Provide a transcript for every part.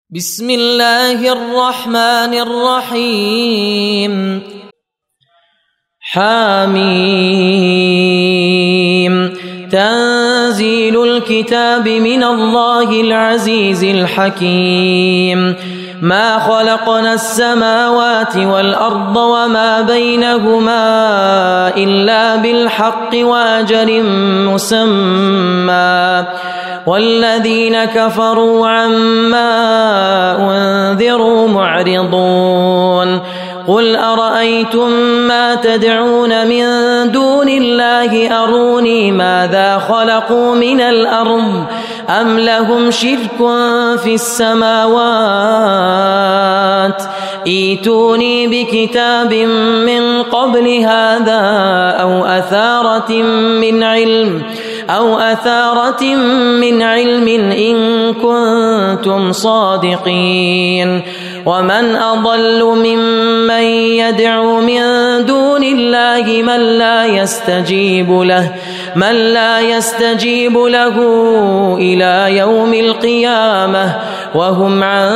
بسم الله الرحمن الرحيم حميم تنزيل الكتاب من الله العزيز الحكيم ما خلقنا السماوات والأرض وما بينهما إلا بالحق وأجل مسمى والذين كفروا عما أنذروا معرضون قل أرأيتم ما تدعون من دون الله أروني ماذا خلقوا من الأرض أم لهم شرك في السماوات ائتوني بكتاب من قبل هذا أو أثارة من علم إن كنتم صادقين ومن أضل ممن يدعو من دون الله من لا يستجيب له إلى يوم القيامة وهم عن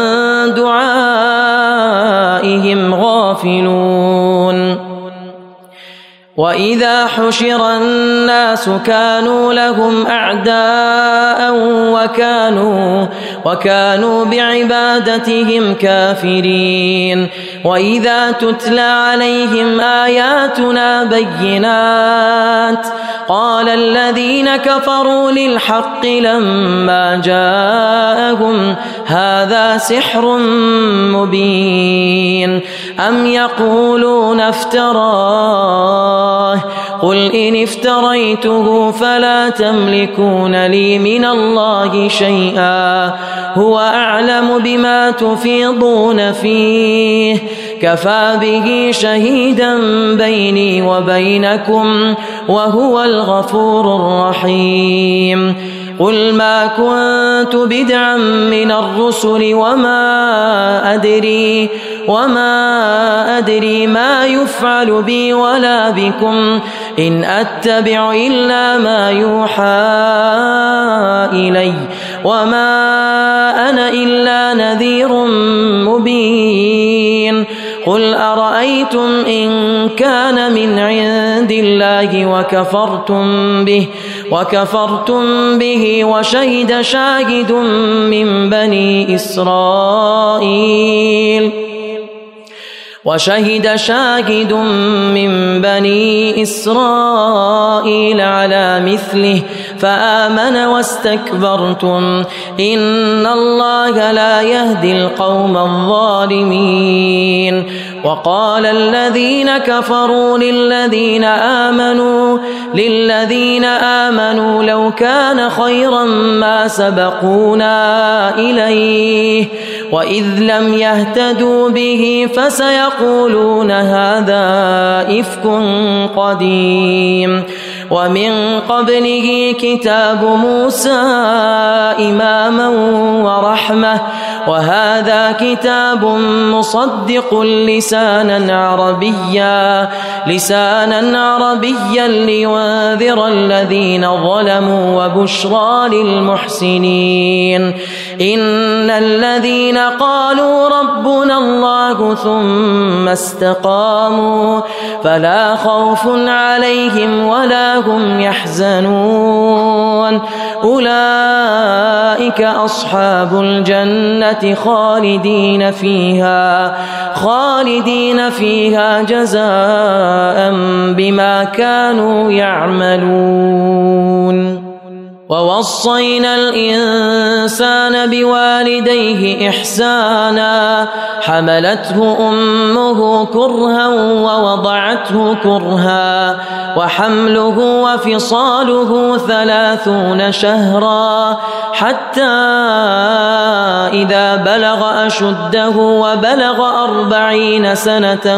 دعائهم غافلون وإذا حشر الناس كانوا لهم أعداء وكانوا بعبادتهم كافرين وإذا تتلى عليهم آياتنا بينات قال الذين كفروا للحق لما جاءهم هذا سحر مبين أم يقولون افتراه قل إن افتريته فلا تملكون لي من الله شيئا هو أعلم بما تفيضون فيه كفى به شهيدا بيني وبينكم وهو الغفور الرحيم قل ما كنت بدعا من الرسل وما أدري ما يفعل بي ولا بكم إن أتبع إلا ما يوحى إلي وما أنا إلا نذير مبين قل أرأيتم إن كان من عند الله وكفرتم به وشهد شاهد من بني إسرائيل على مثله فآمن واستكبرتم إن الله لا يهدي القوم الظالمين وقال الذين كفروا للذين آمنوا لو كان خيرا ما سبقونا إليه وإذ لم يهتدوا به فسيقولون هذا إفك قديم ومن قبله كتاب موسى إماما ورحمة وهذا كتاب مصدق لسانا عربيا لينذر الذين ظلموا وبشرى للمحسنين إن الذين قالوا ربنا الله ثم استقاموا فلا خوف عليهم ولا هم يحزنون أولئك أصحاب الجنة خالدين فيها جزاء بما كانوا يعملون ووصينا الإنسان بوالديه إحسانا حملته أمه كرها ووضعته كرها وحمله وفصاله 30 شهرا حتى إذا بلغ أشده وبلغ 40 سنة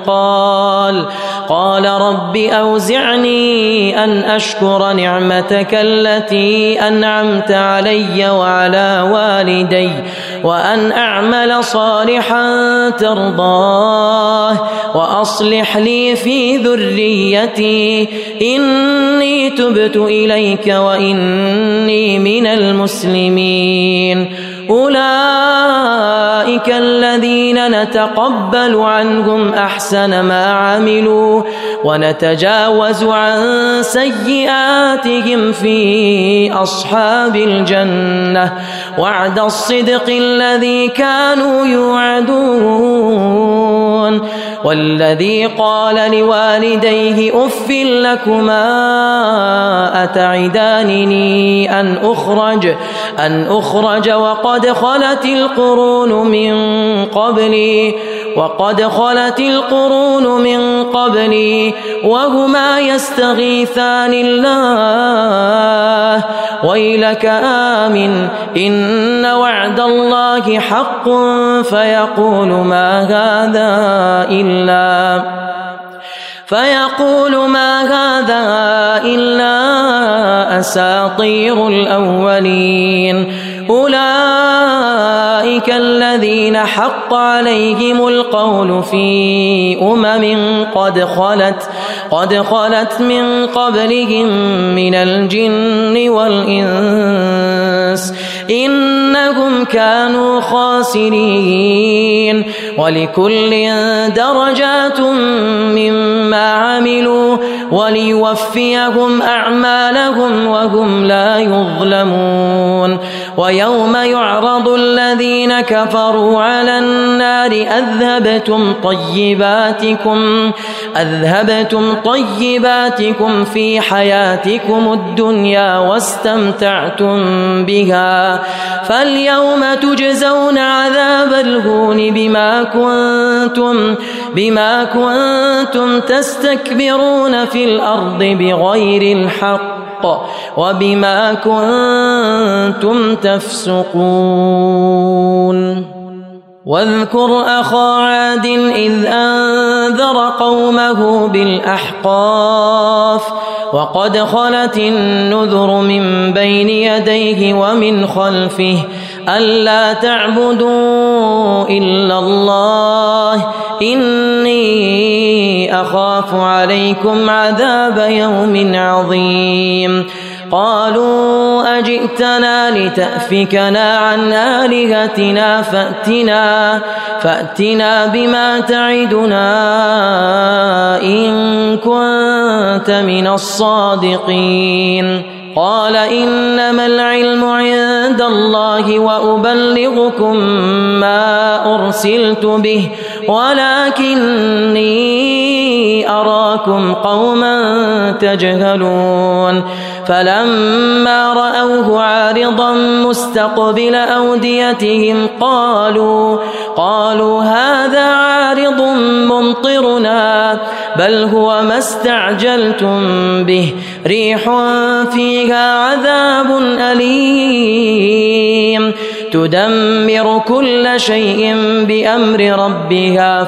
قال رب أوزعني أن أشكر نعمتك التي أنعمت علي وعلى والدي وأن أعمل صالحا ترضاه وأصلح لي في ذريتي إني تبت إليك وإني من المسلمين أولئك أولئك الذين نتقبل عنهم أحسن ما عملوا ونتجاوز عن سيئاتهم في أصحاب الجنة وعد الصدق الذي كانوا يوعدون والذي قال لوالديه أف لكما أتعدانني أن أخرج وقد خلت القرون من قبلي وهما يستغيثان الله ويلك آمن إن وعد الله حق فيقول ما هذا إلا أساطير الأولين أولئك الذين حق عليهم القول في قد خلت من قبلهم من الجن والإنس إنهم كانوا خاسرين ولكل درجات مما عملوا وليوفيهم أعمالهم وهم لا يظلمون ويوم يعرض الذين كفروا على النار أذهبتم طيباتكم في حياتكم الدنيا واستمتعتم بها فاليوم تجزون عذاب الهون بما كنتم تستكبرون في الأرض بغير الحق وبما كنتم تفسقون واذكر أخا عاد إذ أنذر قومه بالأحقاف وقد خلت النذر من بين يديه ومن خلفه ألا تعبدوا إلا الله إني أخاف عليكم عذاب يوم عظيم قالوا أجئتنا لتأفكنا عن آلهتنا فأتنا بما تعدنا إن كنت من الصادقين قال إنما العلم عند الله وأبلغكم ما أرسلت به ولكني أراكم قوما تجهلون فلما رأوه عارضا مستقبل أوديتهم قالوا هذا عارض ممطرنا بل هو ما استعجلتم به ريح فيها عذاب أليم تدمر كل شيء بأمر ربها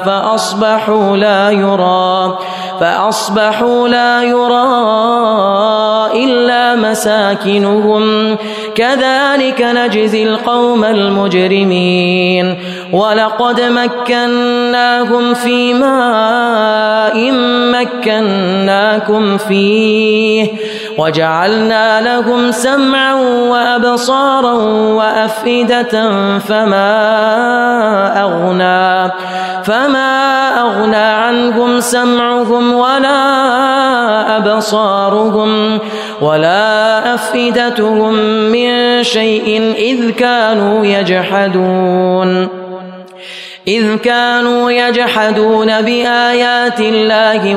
فأصبحوا لا يرى إلا مساكنهم كذلك نجزي القوم المجرمين ولقد مكناهم في ماء مكناكم فيه وجعلنا لهم سمعا وأبصارا وأفئدة فما أغنى عنهم سمعهم ولا أبصارهم ولا أفئدتهم من شيء إذ كانوا يجحدون بآيات الله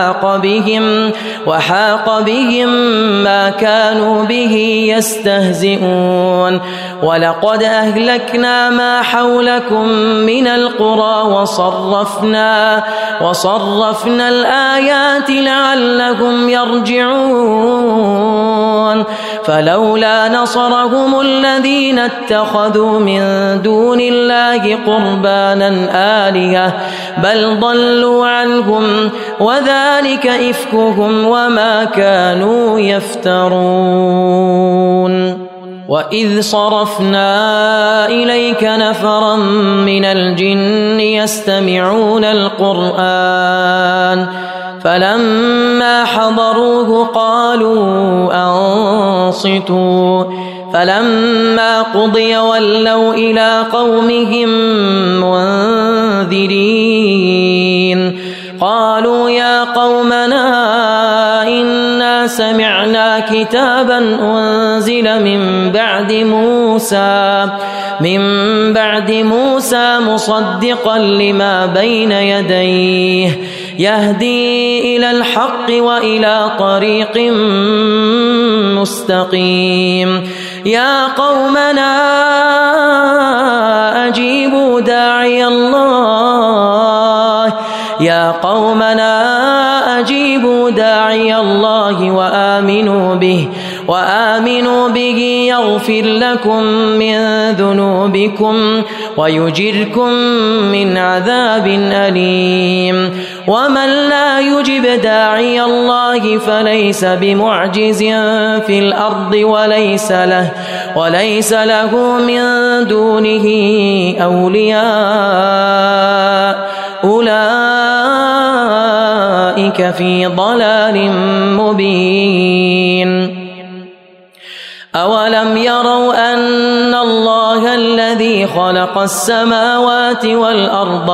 وحاق بهم ما كانوا به يستهزئون ولقد أهلكنا ما حولكم من القرى وصرفنا الآيات لعلهم يرجعون فلولا نصرهم الذين اتخذوا من دون الله قربانا آلهة بل ضلوا عنهم وذلك إفكهم وما كانوا يفترون وإذ صرفنا إليك نفرا من الجن يستمعون القرآن فلما حضروه قالوا أنصتوا فلما قضي ولوا إلى قومهم منذرين قالوا يا قومنا إنا سمعنا كتابا أنزل من بعد موسى مصدقا لما بين يديه يهدي إلى الحق وإلى طريق مستقيم يا قومنا أجيبوا داعي الله وآمنوا به يغفر لكم من ذنوبكم ويجركم من عذاب أليم ومن لا يجب داعي الله فليس بمعجز في الأرض وليس له من دونه أولياء أولئك في ضلال مبين أولم يروا أن الله الذي خلق السماوات والأرض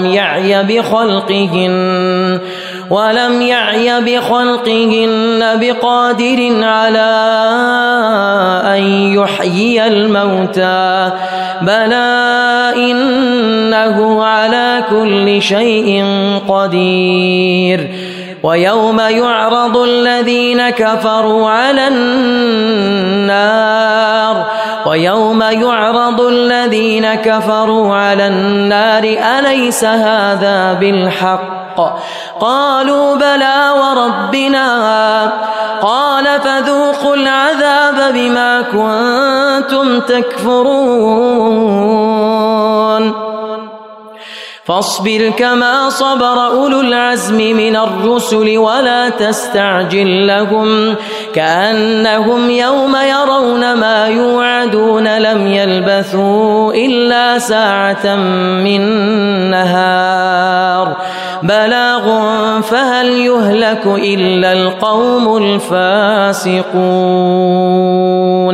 ولم يعي بخلقهن بقادر على أن يحيي الموتى بلى إنه على كل شيء قدير ويوم يعرض الذين كفروا على النار أليس هذا بالحق قالوا بلى وربنا قال فذوقوا العذاب بما كنتم تكفرون فاصبر كما صبر أولو العزم من الرسل ولا تستعجل لهم كأنهم يوم يرون ما يوعدون لم يلبثوا إلا ساعة من نهار بلاغ فهل يهلك إلا القوم الفاسقون